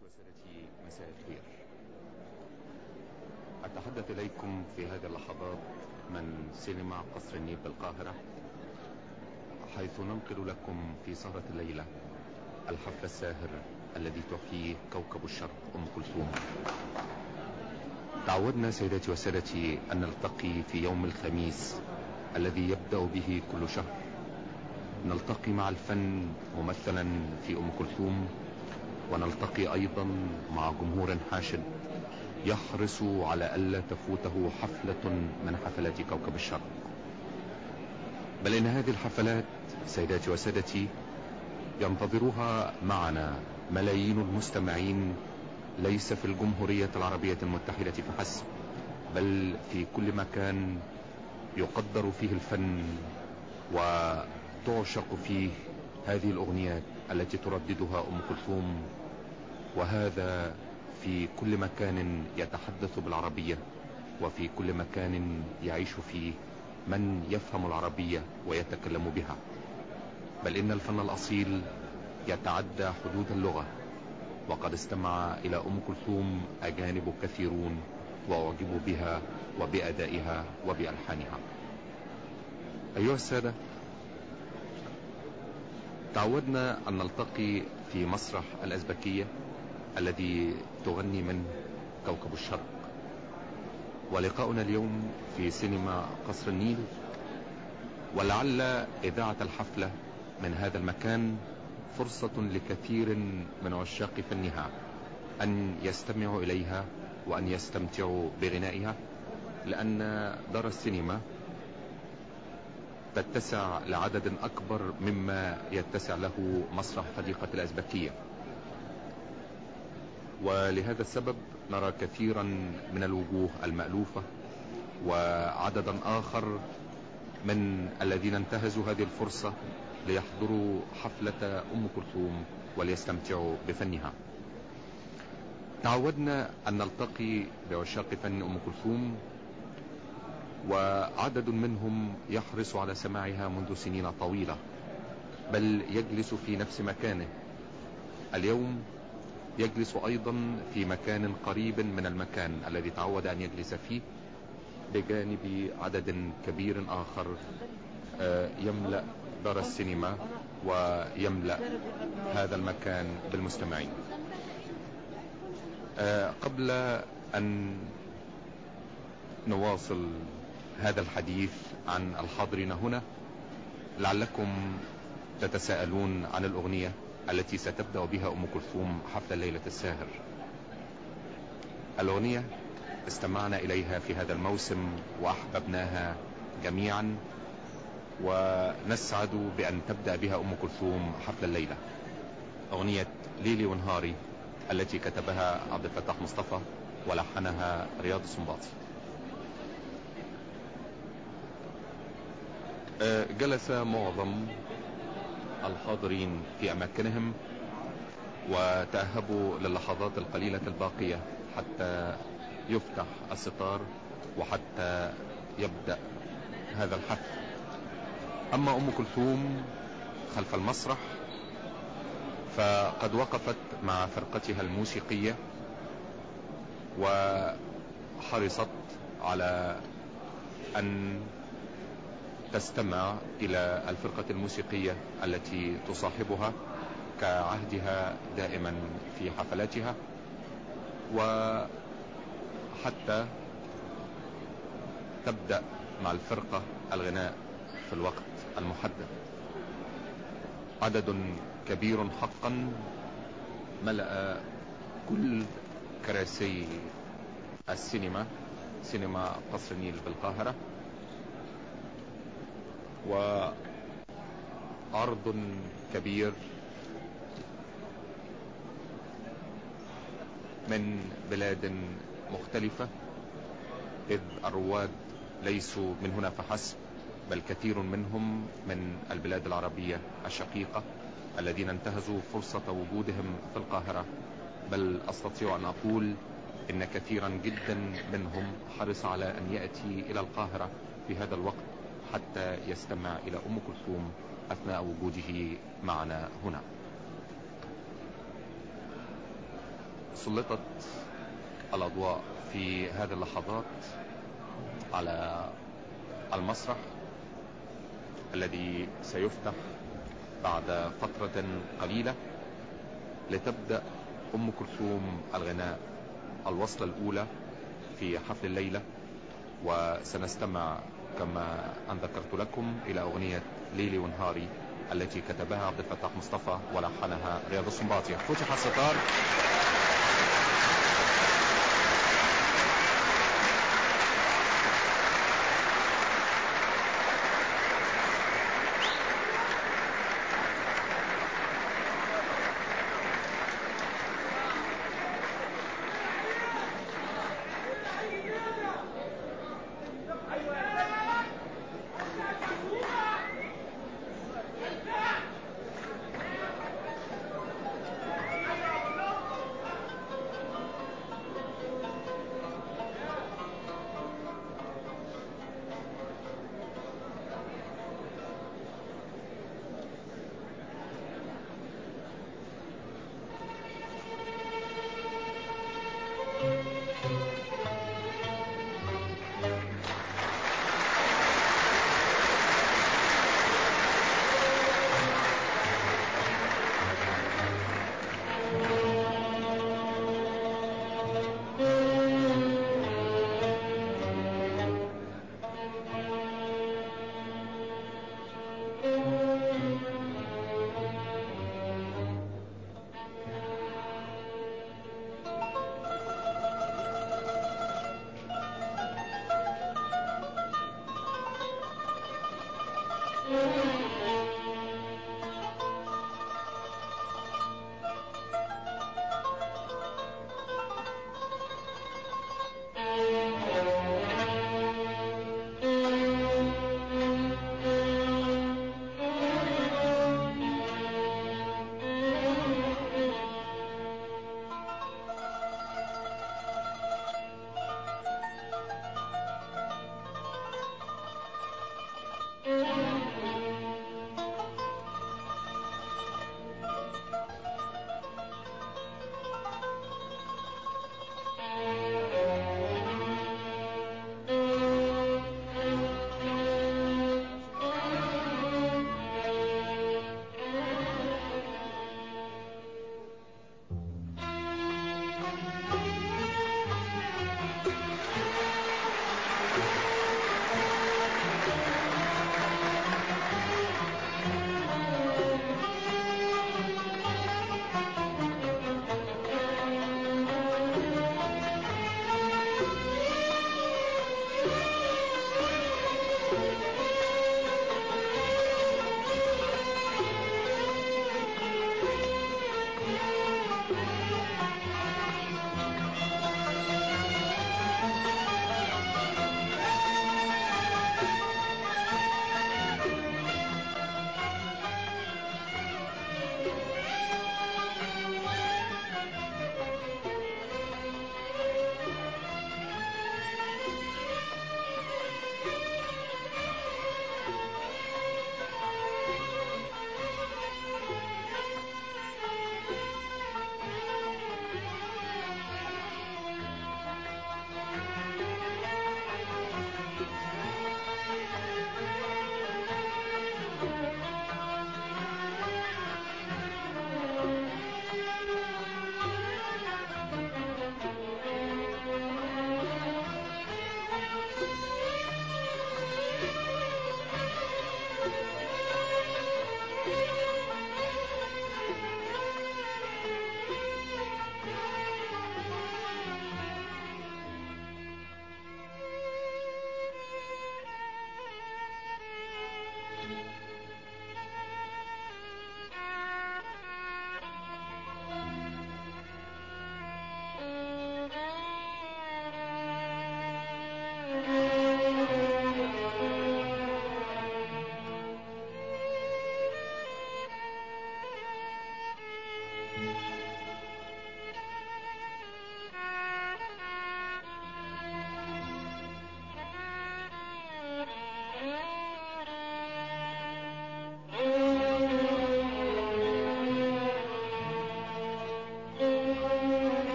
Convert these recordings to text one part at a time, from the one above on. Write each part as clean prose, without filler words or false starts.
سيداتي وسادتي، مساء الخير. أتحدث إليكم في هذه اللحظات من سينما قصر النيل بالقاهرة، حيث ننقل لكم في سهرة الليلة الحفل الساهر الذي تحييه كوكب الشرق أم كلثوم. تعودنا سيداتي وسادتي أن نلتقي في يوم الخميس الذي يبدأ به كل شهر، نلتقي مع الفن ممثلا في أم كلثوم، ونلتقي أيضا مع جمهور حاشد يحرص على ألا تفوته حفلة من حفلات كوكب الشرق. بل إن هذه الحفلات سيداتي وسادتي ينتظرها معنا ملايين المستمعين، ليس في الجمهورية العربية المتحدة فحسب، بل في كل مكان يقدر فيه الفن وتعشق فيه هذه الأغنيات التي ترددها أم كلثوم، وهذا في كل مكان يتحدث بالعربية، وفي كل مكان يعيش فيه من يفهم العربية ويتكلم بها. بل إن الفن الأصيل يتعدى حدود اللغة، وقد استمع إلى أم كلثوم أجانب كثيرون وأعجبوا بها وبأدائها وبألحانها. أيها السادة، تعودنا أن نلتقي في مسرح الأزبكية الذي تغني منه كوكب الشرق، ولقاؤنا اليوم في سينما قصر النيل، ولعل إذاعة الحفلة من هذا المكان فرصة لكثير من عشاق فنها أن يستمعوا إليها وأن يستمتعوا بغنائها، لأن دار السينما تتسع لعدد أكبر مما يتسع له مسرح حديقة الأزبكية، ولهذا السبب نرى كثيرا من الوجوه المألوفة وعددا آخر من الذين انتهزوا هذه الفرصة ليحضروا حفلة أم كلثوم وليستمتعوا بفنها. تعودنا أن نلتقي بعشاق فن أم كلثوم، وعدد منهم يحرص على سماعها منذ سنين طويلة، بل يجلس في نفس مكانه. اليوم يجلس أيضا في مكان قريب من المكان الذي تعود أن يجلس فيه، بجانب عدد كبير آخر يملأ دار السينما ويملأ هذا المكان بالمستمعين. قبل أن نواصل هذا الحديث عن الحاضرين هنا، لعلكم تتساءلون عن الأغنية التي ستبدأ بها أم كلثوم حفل ليلة الساهر. الأغنية استمعنا إليها في هذا الموسم وأحببناها جميعا، ونسعد بأن تبدأ بها أم كلثوم حفل الليلة، أغنية ليلي ونهاري التي كتبها عبد الفتاح مصطفى ولحنها رياض السنباطي. جلس معظم الحاضرين في أماكنهم وتأهبوا للحظات القليلة الباقية حتى يفتح الستار وحتى يبدأ هذا الحفل. أما أم كلثوم خلف المسرح فقد وقفت مع فرقتها الموسيقية وحرصت على أن تستمع إلى الفرقة الموسيقية التي تصاحبها كعهدها دائما في حفلاتها، وحتى تبدأ مع الفرقة الغناء في الوقت المحدد. عدد كبير حقا ملأ كل كراسي السينما، سينما قصر النيل بالقاهرة، وعرض كبير من بلاد مختلفة، إذ الرواد ليسوا من هنا فحسب، بل كثير منهم من البلاد العربية الشقيقة الذين انتهزوا فرصة وجودهم في القاهرة. بل أستطيع أن أقول إن كثيرا جدا منهم حرص على أن يأتي إلى القاهرة في هذا الوقت حتى يستمع إلى أم كلثوم أثناء وجوده معنا هنا. سلطت الأضواء في هذه اللحظات على المسرح الذي سيفتح بعد فترة قليلة لتبدأ أم كلثوم الغناء الوصلة الأولى في حفل الليلة. وسنستمع كما أن ذكرت لكم إلى أغنية ليلي ونهاري التي كتبها عبد الفتاح مصطفى ولحنها رياض السنباطي. فتح الستار.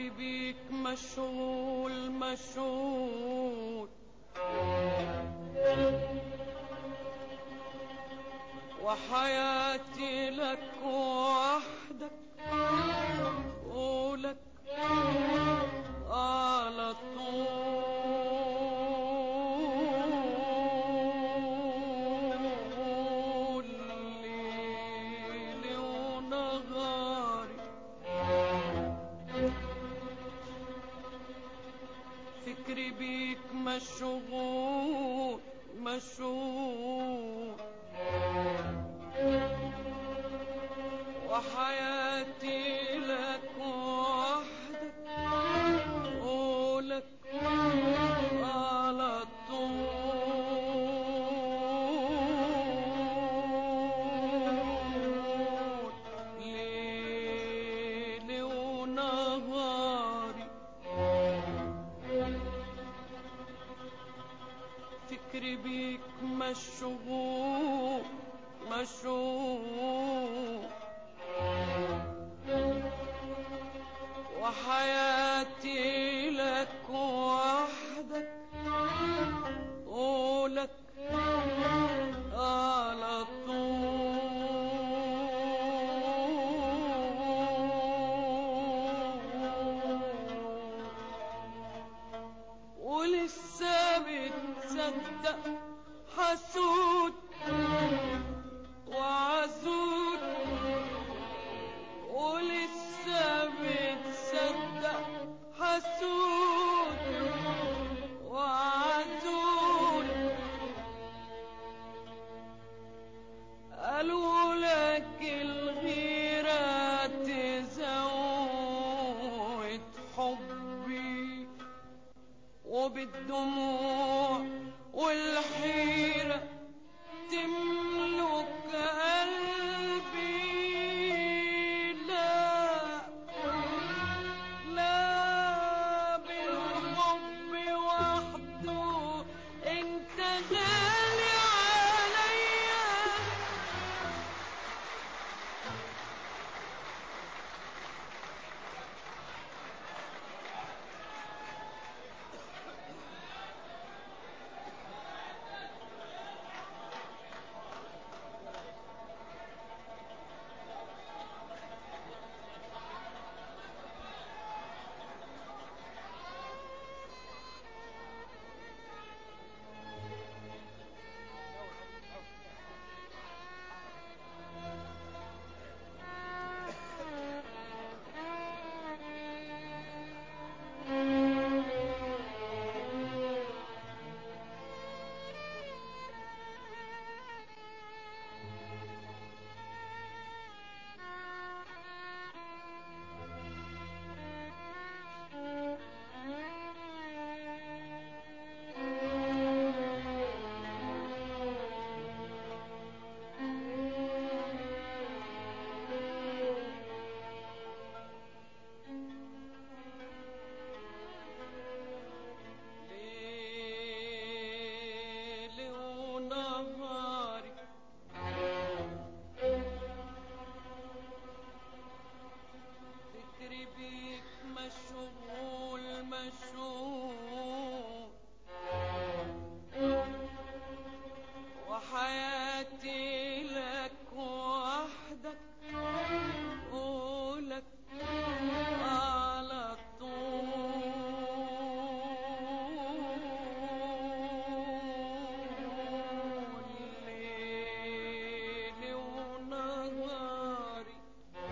فكري بيك مشغول مشغول، وحياتي لك وحدك ولك على طول ليلي ونهاري. فكري بيك مشغول مشغول، وحياتي لك وحدك ولك على طول ليلي ونهاري. فكري بيك مشغول مشغول، وحياتي لك وحدك ولك على طول. ولسه بتصدق حسود وعزود، ولسه بتصدق حسود وعزود. قالوا لك الغيرة تزود حبي، وبالدموع والحيرة تملك قلبي. لا لا، بالحب وحده انت غالي عليا. ليلي ونهاري. فكري بيك مشغول مشغول، وحياتي لك وحدك ولك على طول ليلي ونهاري.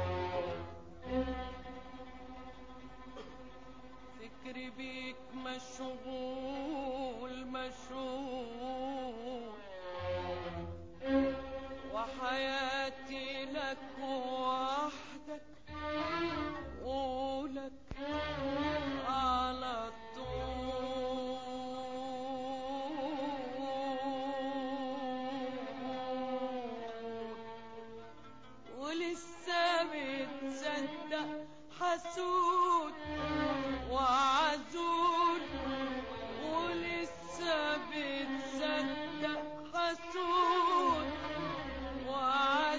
فكري بيك مشغول مشغول، وحياتي لك وحدك ولك على طول. ولسه بتصدق حسود وعزول، ولسه بتصدق حسود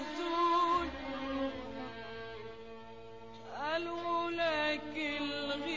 وعزول. قالوا لك الغيرة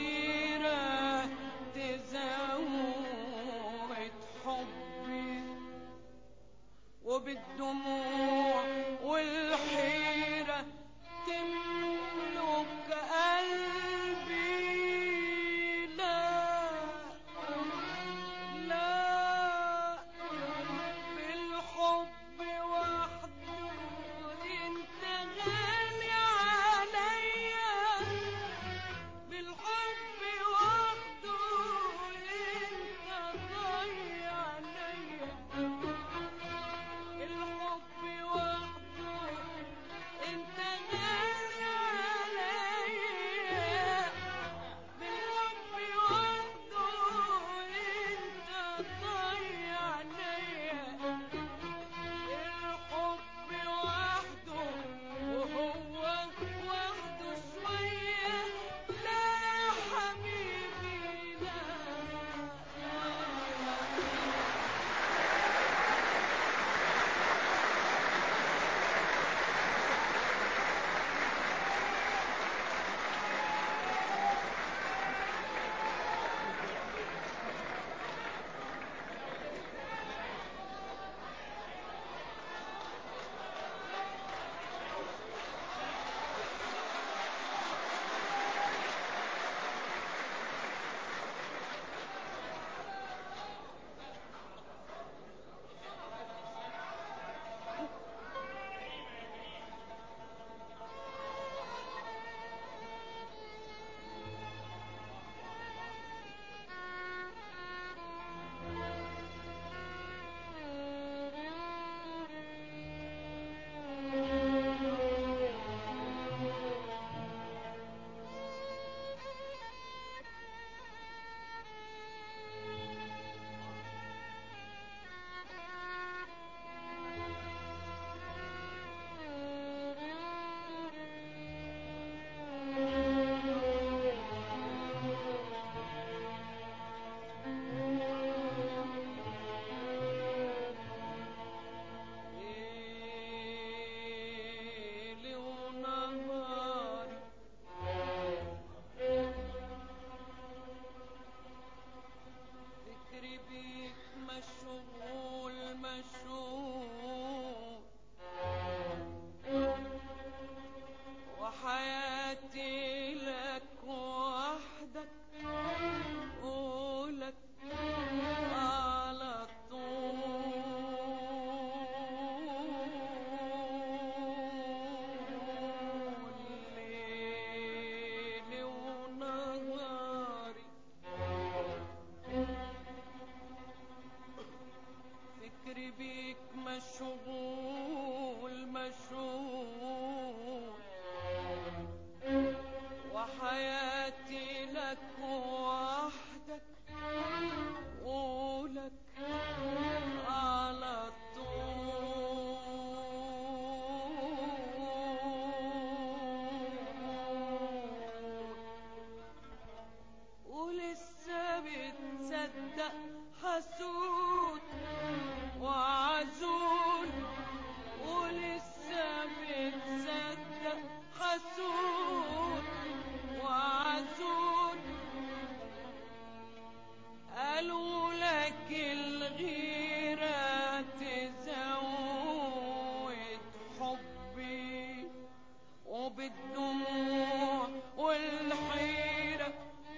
الدموع والحيرة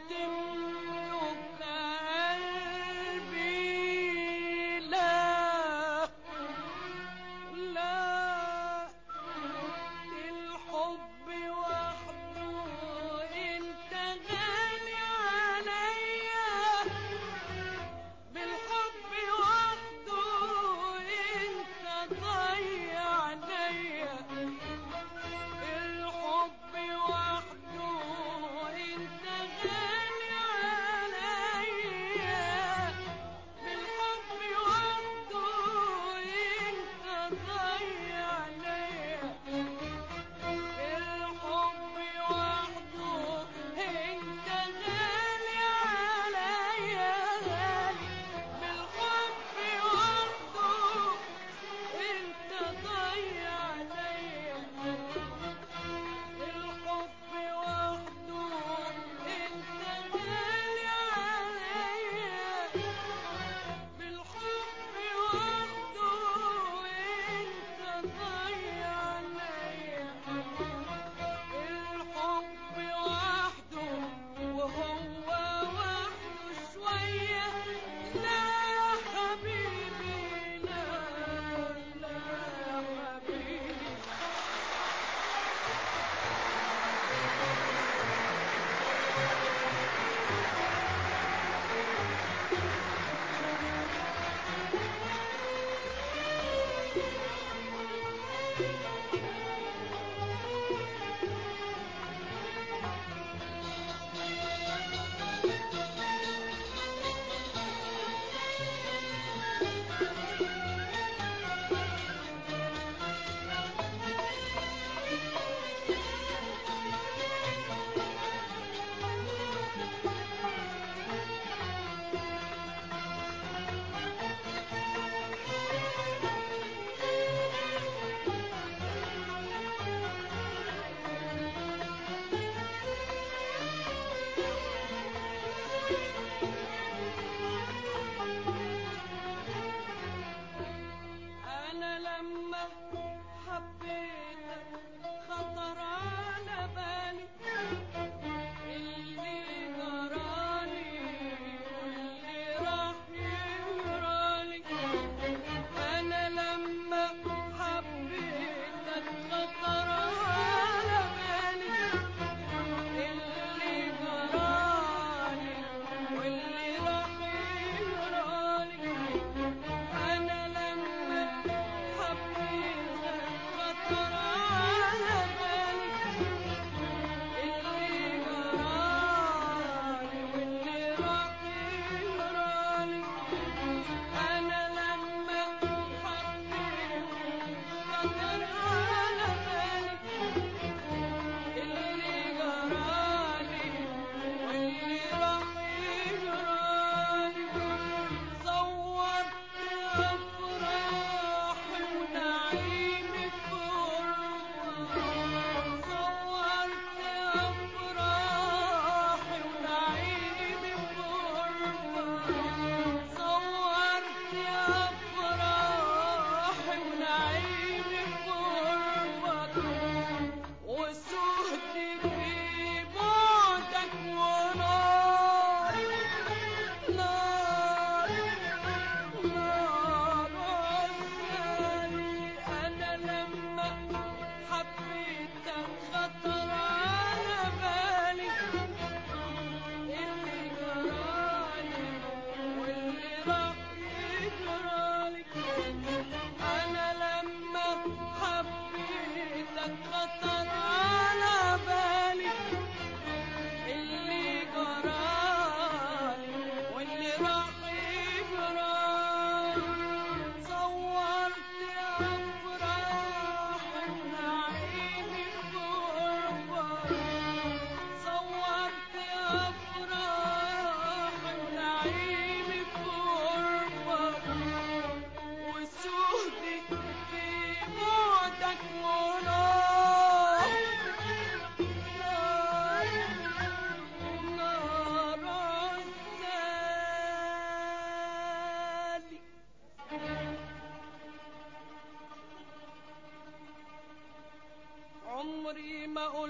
تملك قلبي. لا لا، الحب وحده انت غالي عليا، بالحب وحده انت ضيع عليا. الحب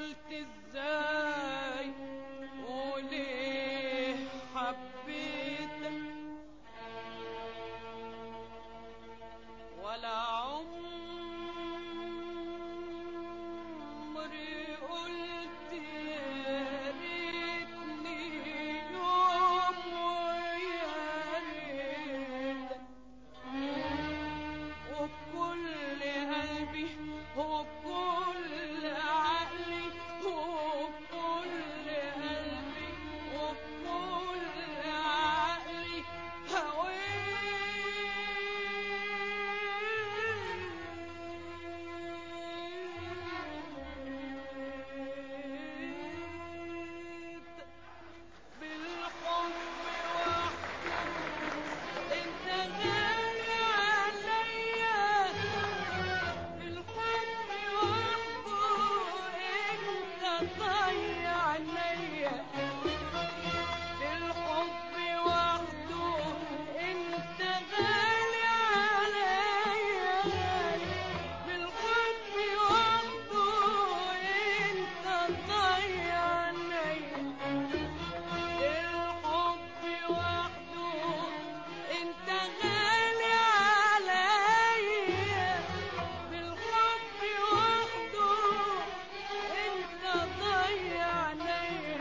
قلت ازاي وليه حبيتك ولا عمري قلت يا ريتني يوم ويا ريتك وبكل قلبي وبكل عقلي وبكل قلبي وبكل عقلي هويت بالحب وحده انت غالي عليا بالحب وحده انت ضيع عليا بالحب وحده انت غالي عليا بالحب وحده انت ضيع عليا الحب وحده انت غالي عليا بالحب وحده انت ضيع عليا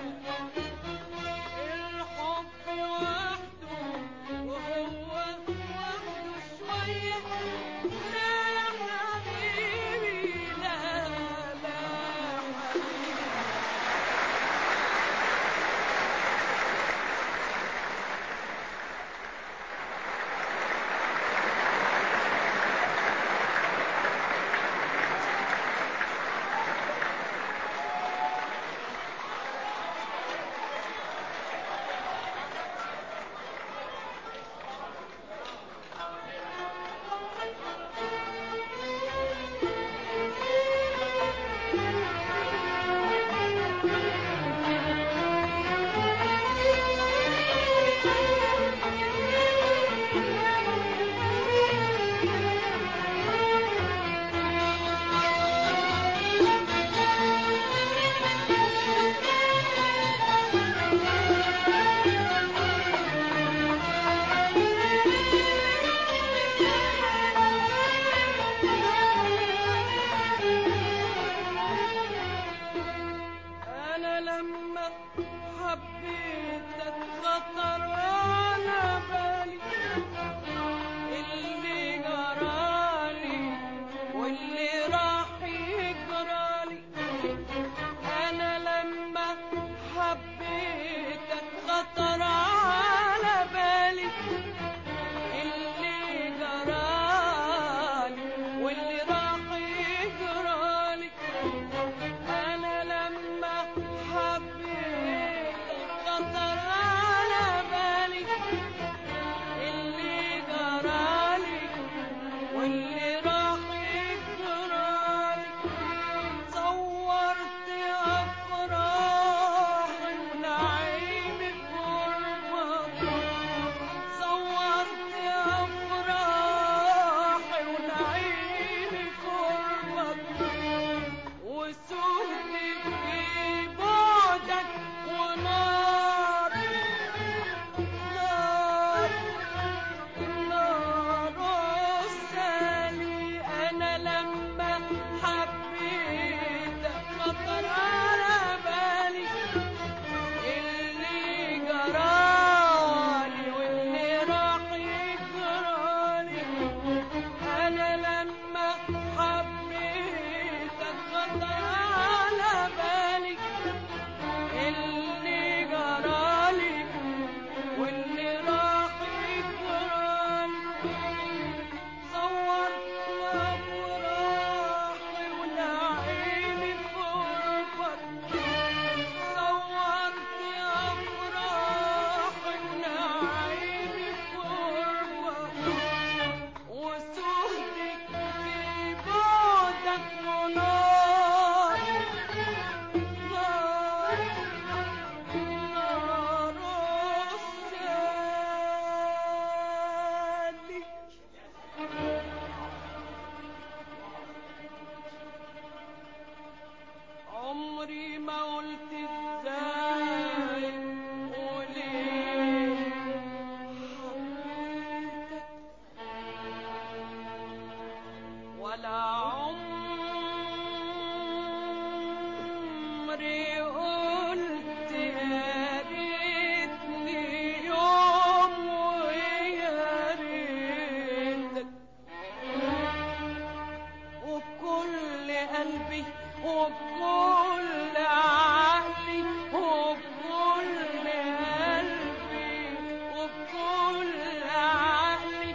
الحب وحده وهو وحده شوية لا يا حبيبي لا لا حبيبي أنا لما حبيتك خطر على بالي اللي جرالي واللي راح يجرالي أنا لما حبيتك خطر على بالي اللي جرالي واللي راح يجرالي أنا لما حبيتك خطر على بالي اللي جرالي واللي راح يجرالي صورت أفراح النعيم في عمري قلت يا ريتني يوم ويا ريتك، وبكل قلبي وبكل عقلي وبكل قلبي وبكل عقلي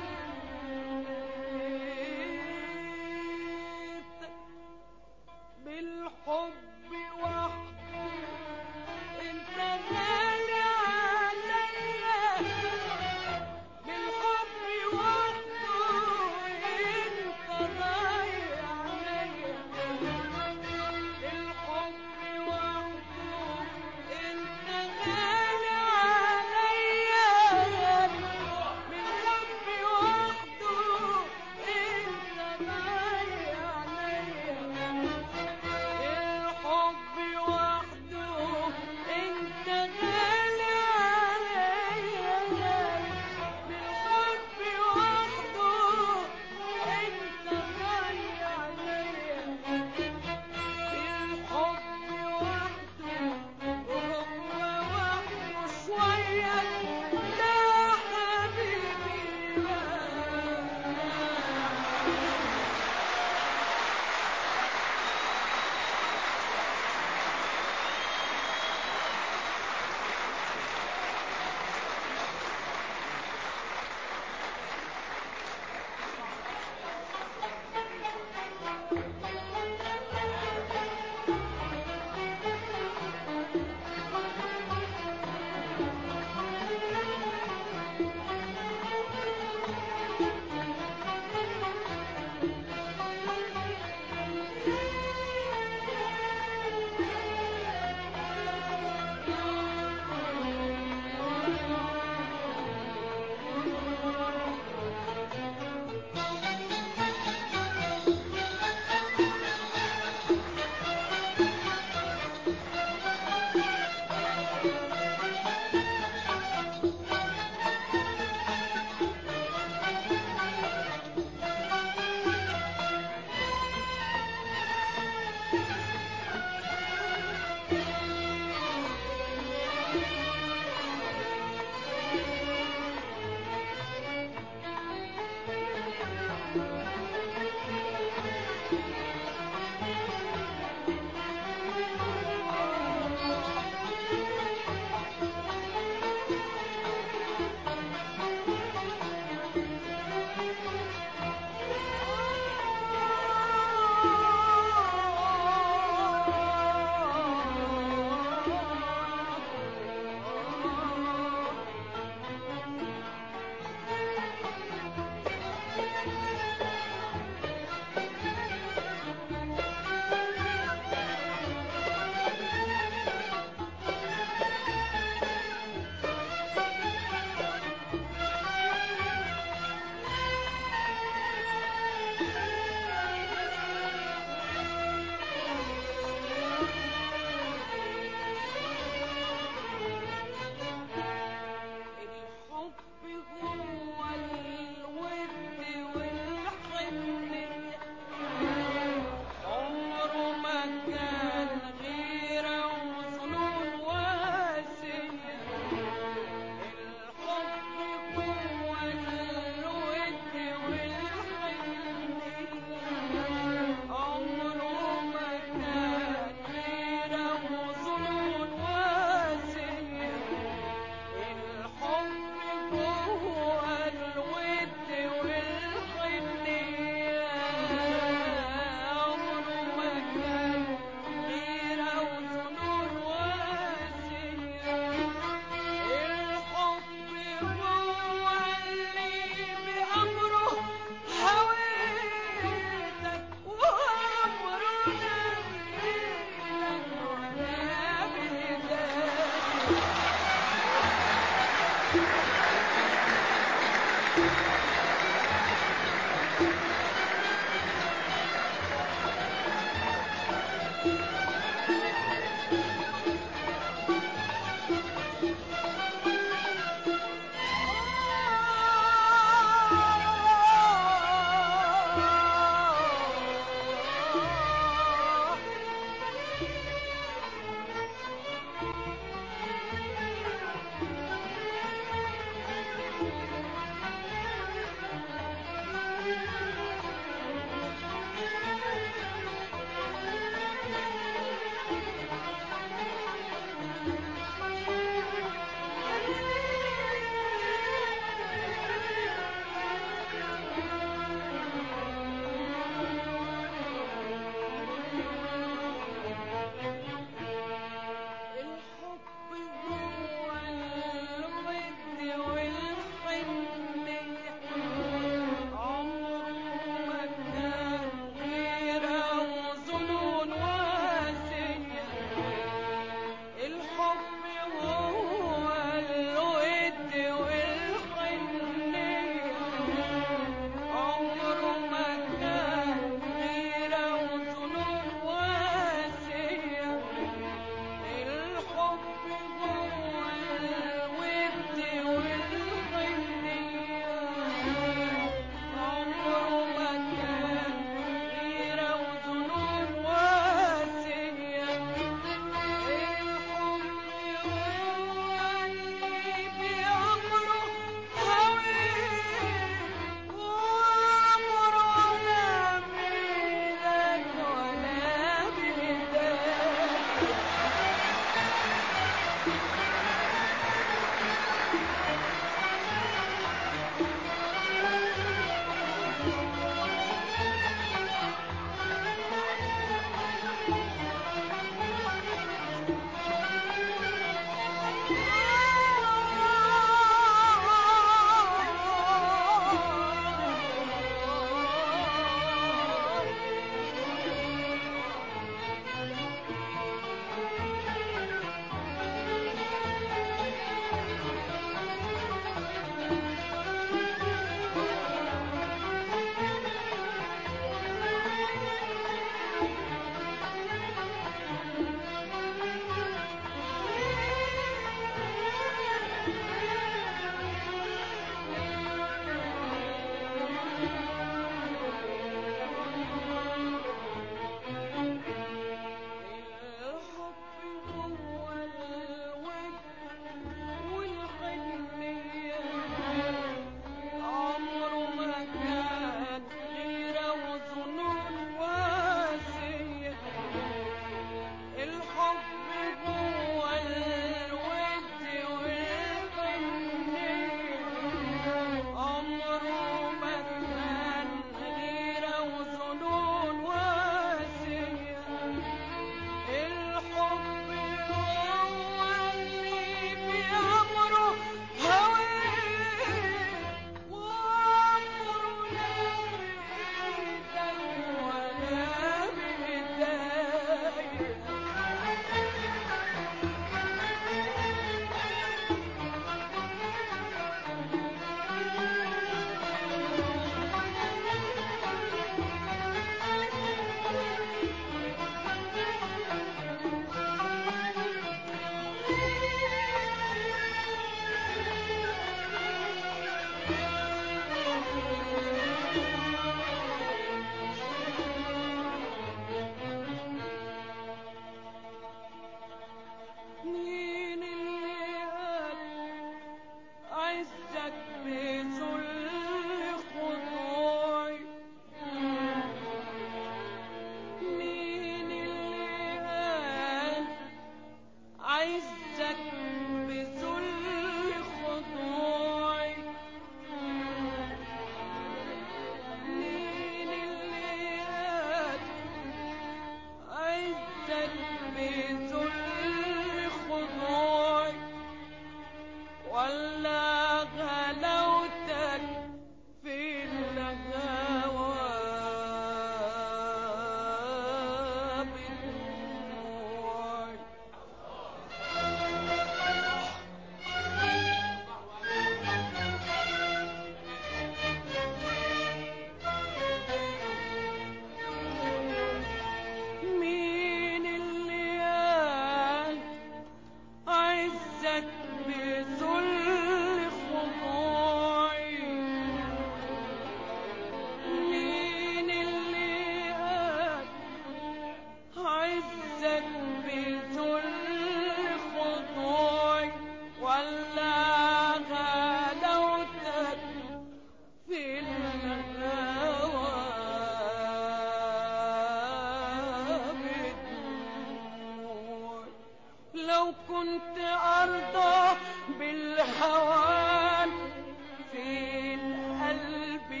كنت أرضى بالهوان فين قلبي،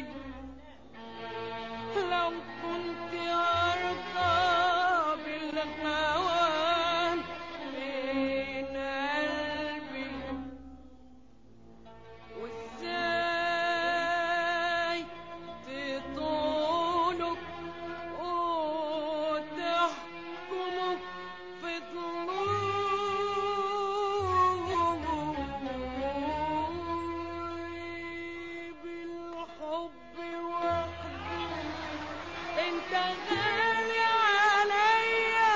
لو كنت أرضى بالهوان فين قلبي، وازاي تطولك وتحكمك في ضلوعي بالحب وحده، انت غالي عليا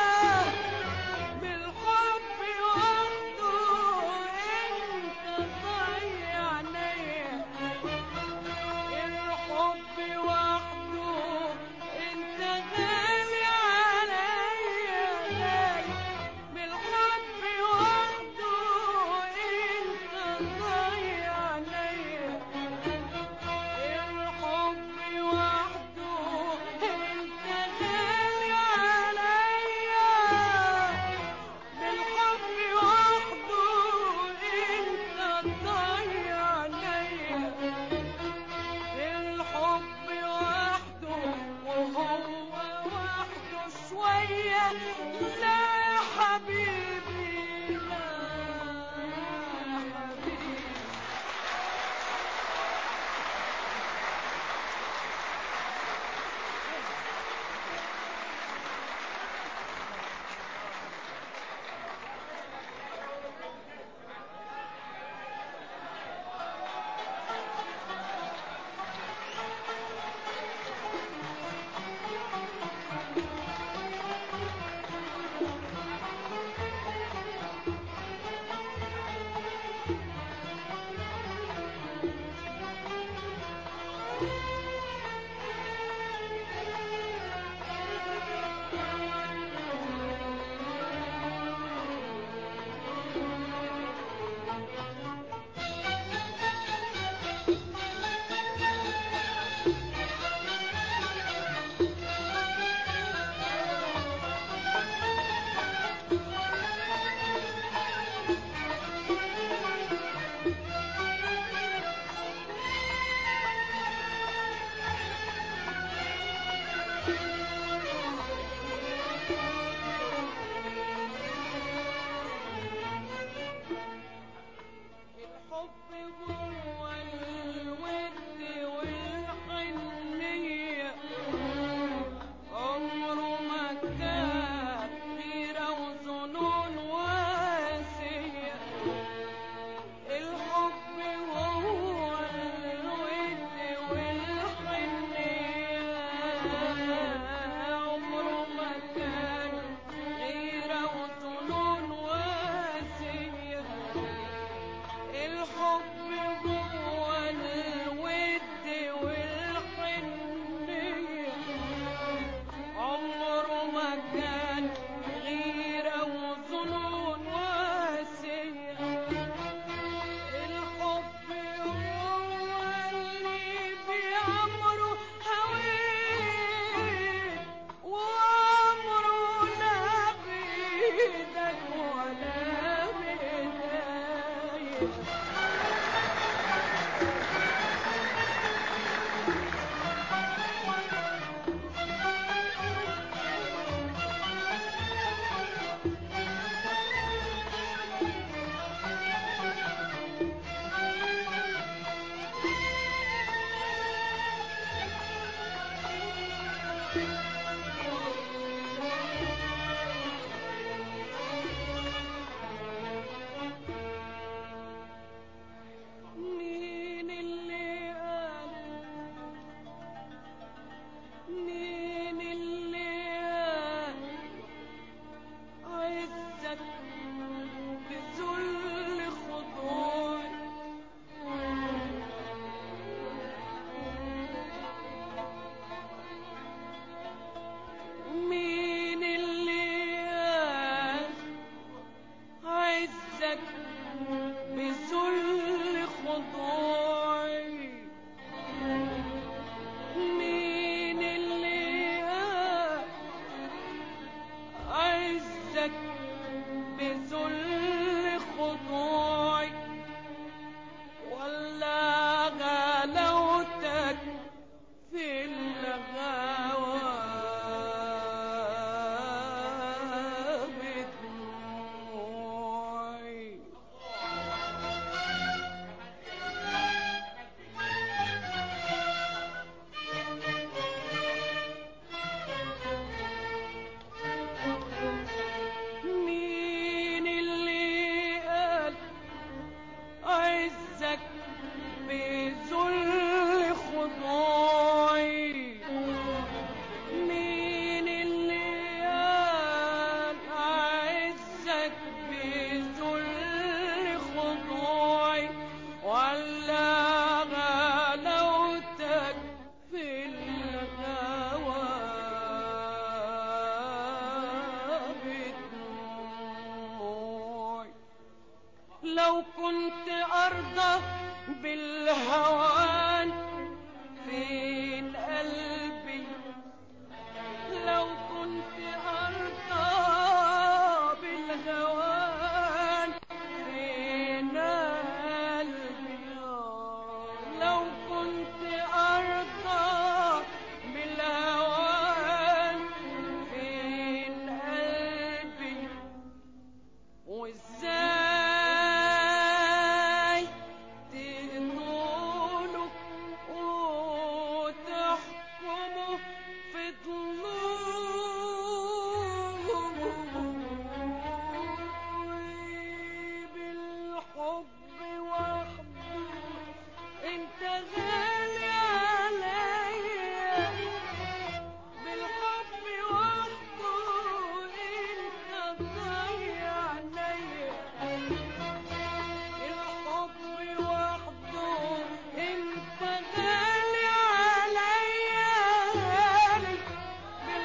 بالحب وحده، انت ضيعني الحب وحده، انت غالي عليا غالي بالحب وحده، انت ضيعني الحب وحده، انت غالي عليا بالحب وحده، انت ضيعني الحب وحده، وهو وحده شوية لا يا حبيبي لا يا حبيبي. لو كنت أرضى بالهوان فين قلبي، لو كنت أرضى بالهوان فين قلبي، لو كنت أرضى بالهوان فين قلبي، وازاي تقولوا وتحكموا في ضلوعي بالحب وحده انت غالي عليا، بالحب وحده انت ضيع عليا، الحب وحده انت غالي عليا، غالي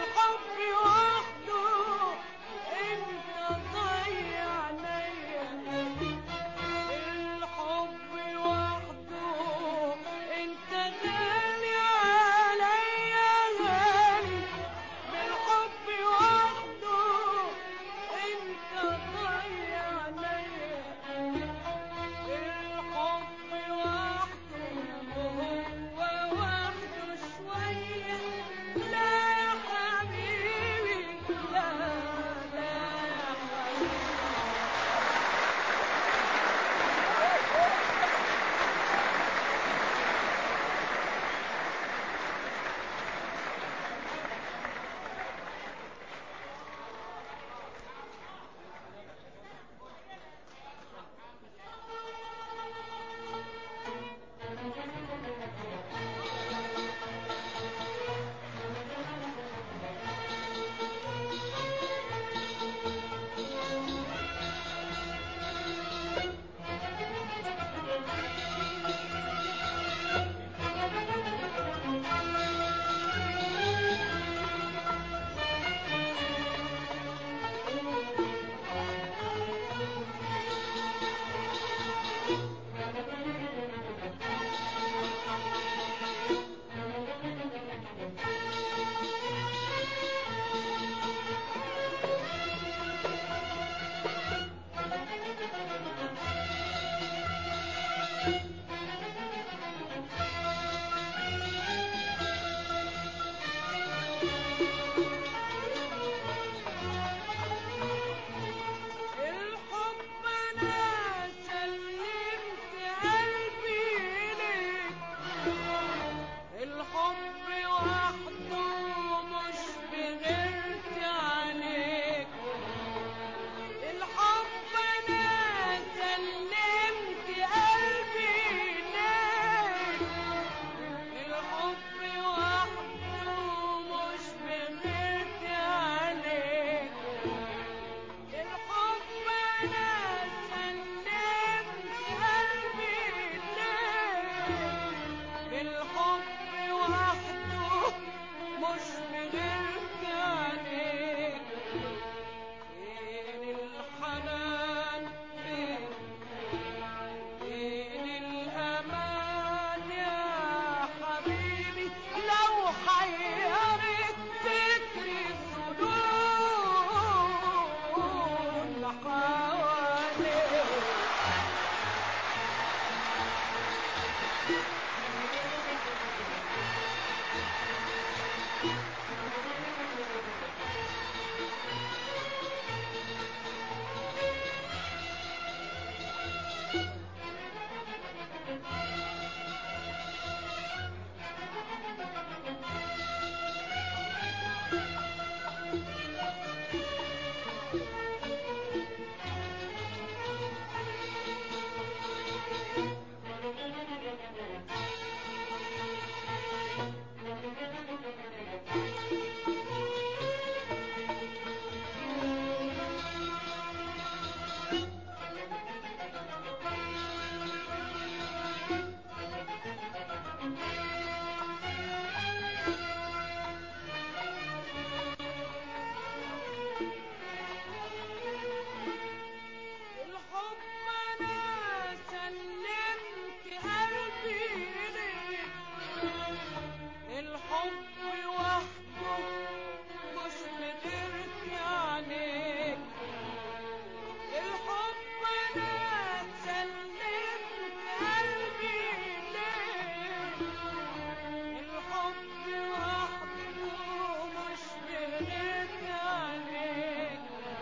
بغيت عليك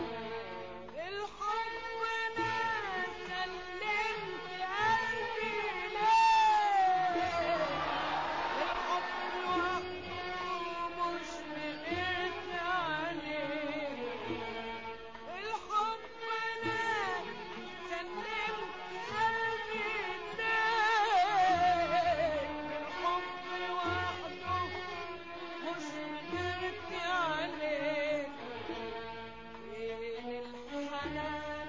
الحب انا سلمت قلبي ليك الحب وحده مش بغيت عليك الحب انا سلمت قلبي ليك الحب وحده مش قدرت عليك فين الحنان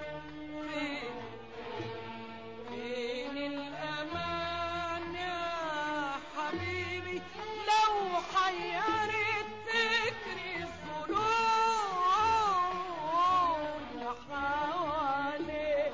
فين الأمان يا حبيبي لو حيرت فكري الظنون حواليك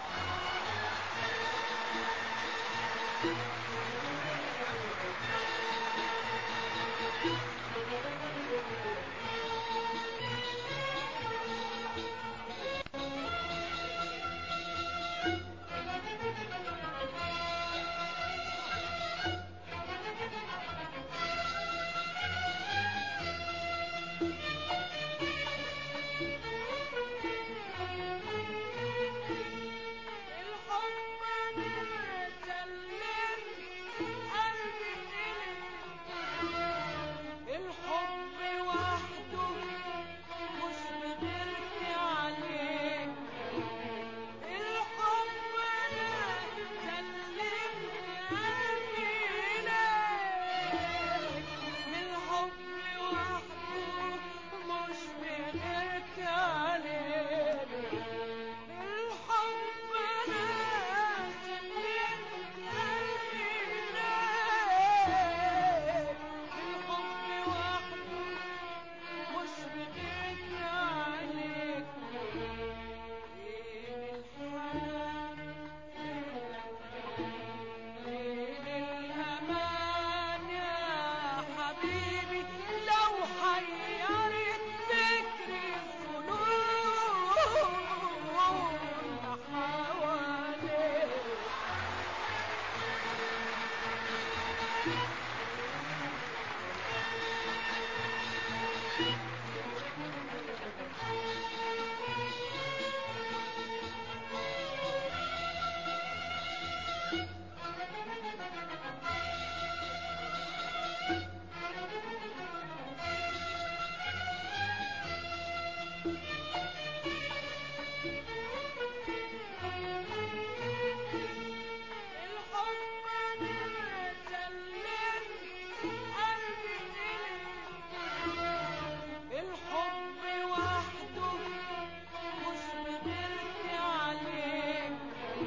الحب انا سلمت قلبي إليك الحب وحده مش بغيرت عليك الحب انا سلمت قلبي إليك الحب وحده مش بغيرت عليك الحب انا سلمت قلبي ليك الحب وحده مش بغيت عليك فين الحنان فين الأمان يا حبيبي لو حيرت فكري الظنون حواليك الحب انا سلمت قلبي إليك الحب وحده مش بغيرت عليك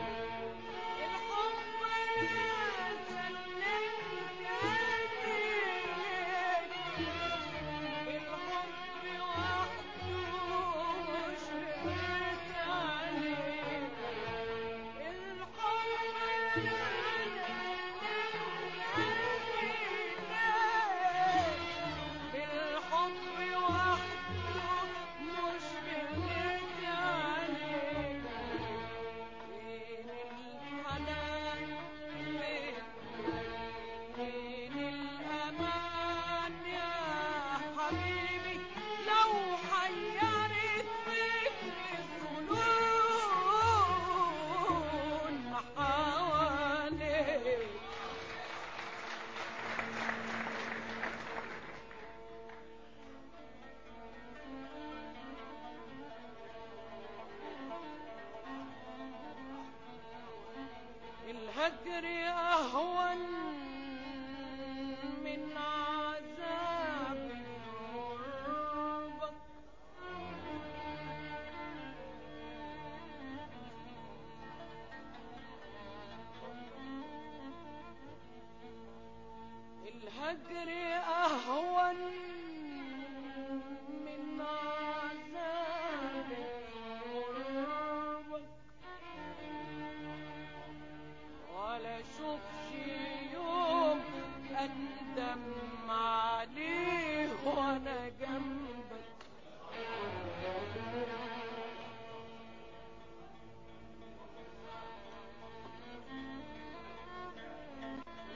الحب انا سلمت قلبي إليك الحب وحده مش بغيرت عليك الحب انا بالحب وحده مش بغيت عليك فين الحنان فين الأمان يا حبيبي لو حيرت فكري الظنون حواليك الهجر أهون من عذاب الغربة الهجر أهون من عذاب الغربة ولا شوفش يوم أندم عليه وأنا جنبك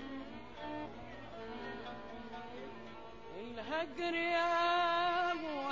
الهجر يا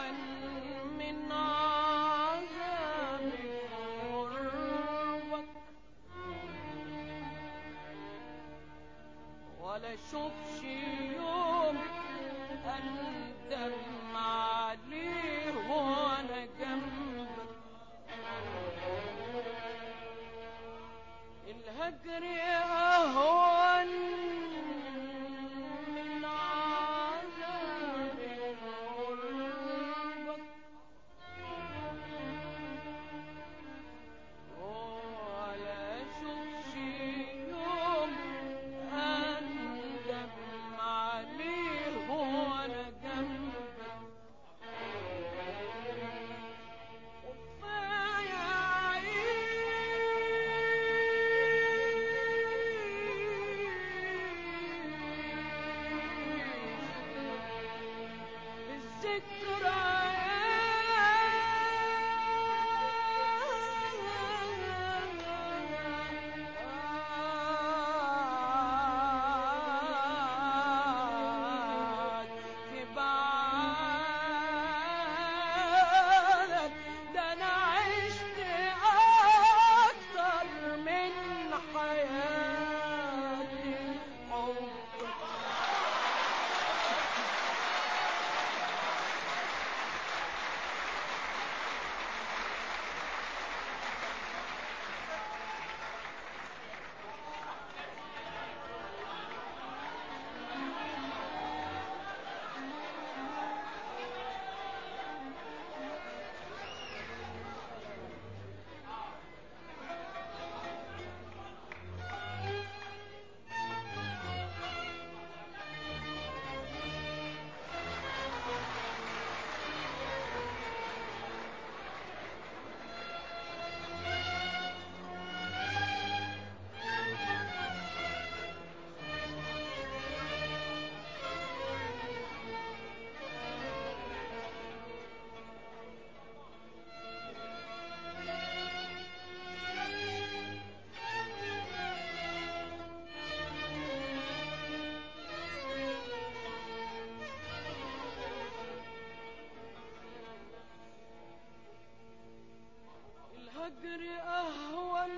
الهجر أهون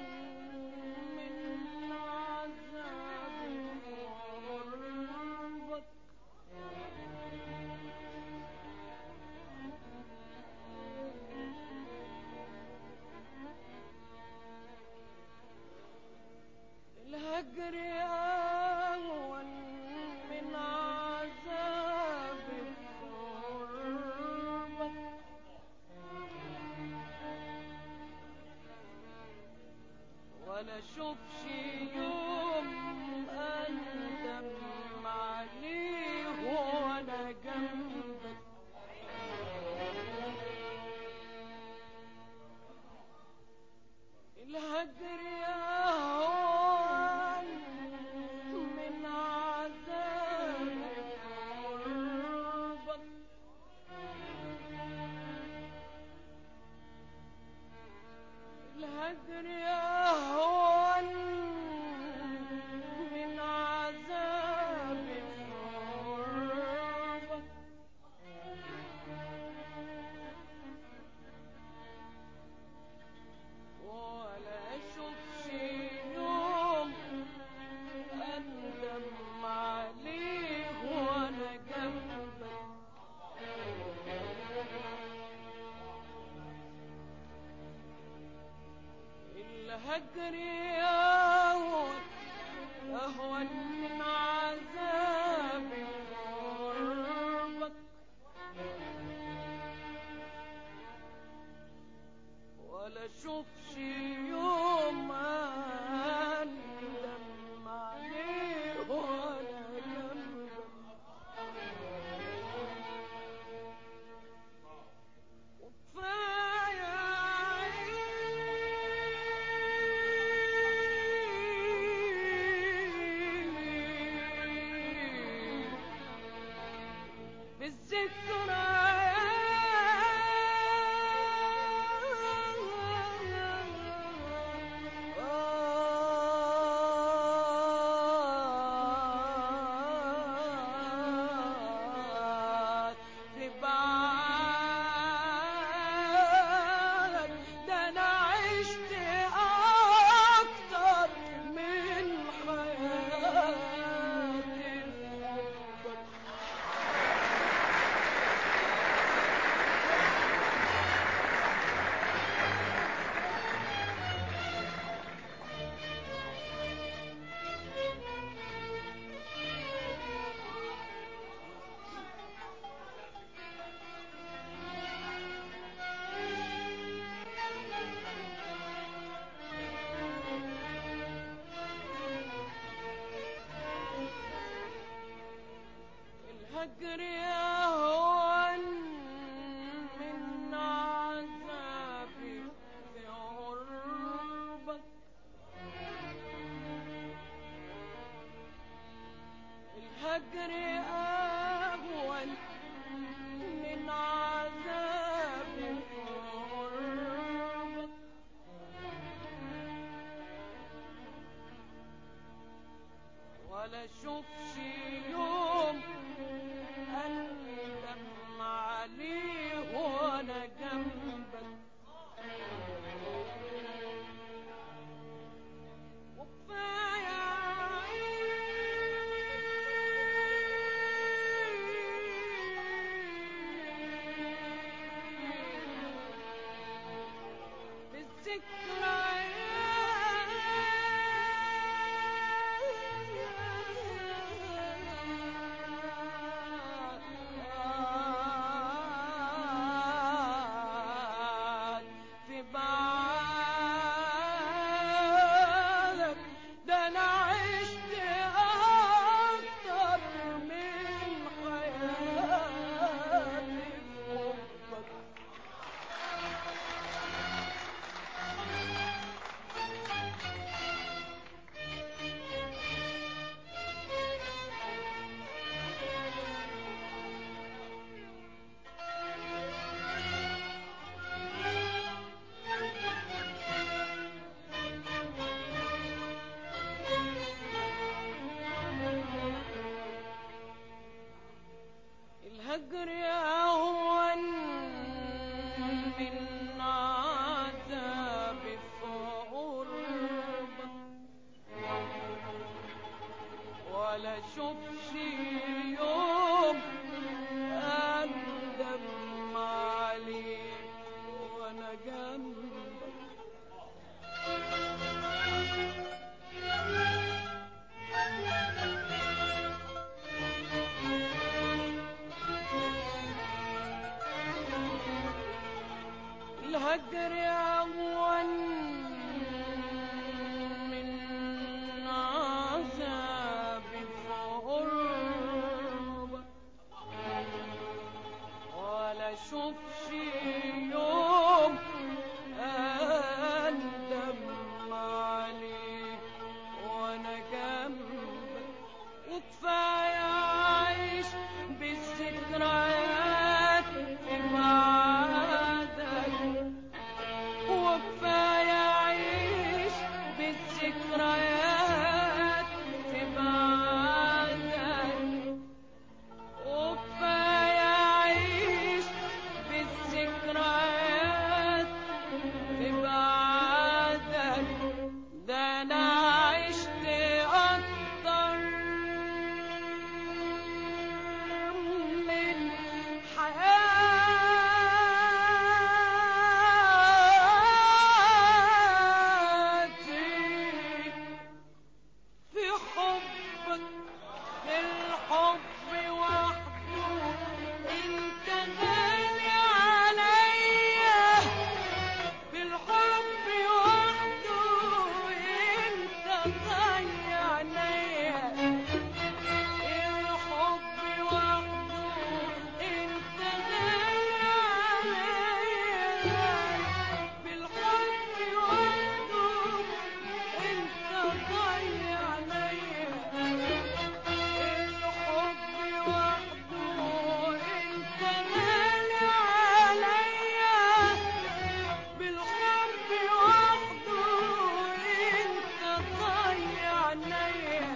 من عذاب غربك. الهجر أهون من عذاب غربك، ولا شوفش يوم أندم عليه وأنا جنبك. الهجر أهون من عذاب غربك، الهجر أهون من عذاب غربك، ولا أشوفش يوم أندم عليه وأنا جنبك. الهجر أهون من عذاب غربك، ولا شوفش يوم أندم عليه وأنا جنبك. وكفاية من عذابي في قربك ولا شوفش يوم أندم عليك وأنا جنبك. الهجر أهون من عذابي في قربك ولا شوفش يوم أندم عليك وأنا جنبك. وكفاية أعيش بالذكريات في بعدك وكفاية أعيش بالذكريات في بعدك وكفاية أعيش بالذكريات في بعدك. ده أنا عشت أكتر من حياتي في حبك. الحب وحده انت غالي عليا بالحب وحده انت غالي عليا الحب وحده انت غالي عليا بالحب وحده انت غالي عليا الحب وحده انت غالي عليا بالحب وحده انت غالي عليا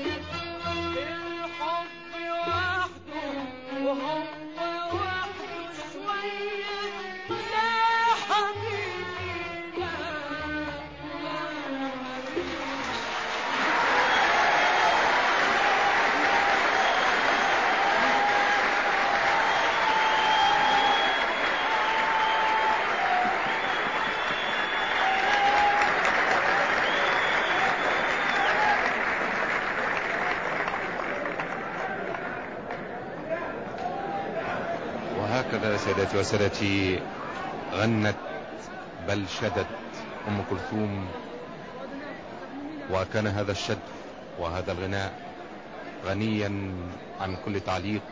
الحب وحده وهو وحده شوية. لا حبيبي لا لا حبيبي. وهكذا سيداتي وسادتي غنت بل شدت أم كلثوم، وكان هذا الشد وهذا الغناء غنيا عن كل تعليق.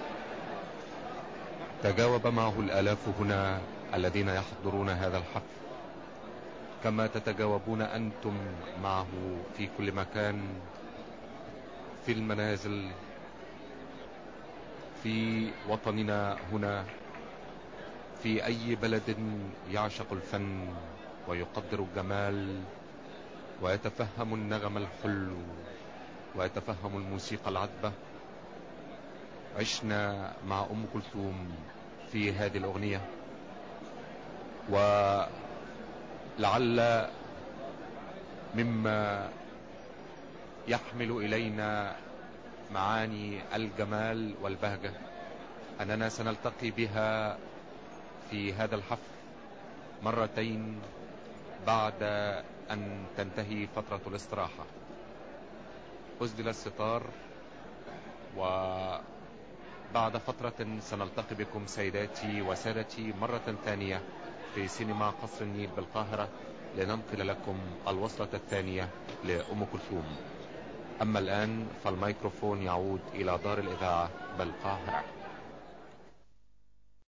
تجاوب معه الآلاف هنا الذين يحضرون هذا الحفل كما تتجاوبون أنتم معه في كل مكان، في المنازل، في وطننا هنا، في أي بلد يعشق الفن ويقدر الجمال ويتفهم النغم الحلو ويتفهم الموسيقى العذبة. عشنا مع أم كلثوم في هذه الأغنية، ولعل مما يحمل إلينا معاني الجمال والبهجة أننا سنلتقي بها في هذا الحفل مرتين بعد أن تنتهي فترة الاستراحة. أسدل الستار، وبعد فترة سنلتقي بكم سيداتي وسادتي مرة ثانية في سينما قصر النيل بالقاهرة لننقل لكم الوصلة الثانية لأم كلثوم. أما الآن فالميكروفون يعود إلى دار الإذاعة بالقاهرة.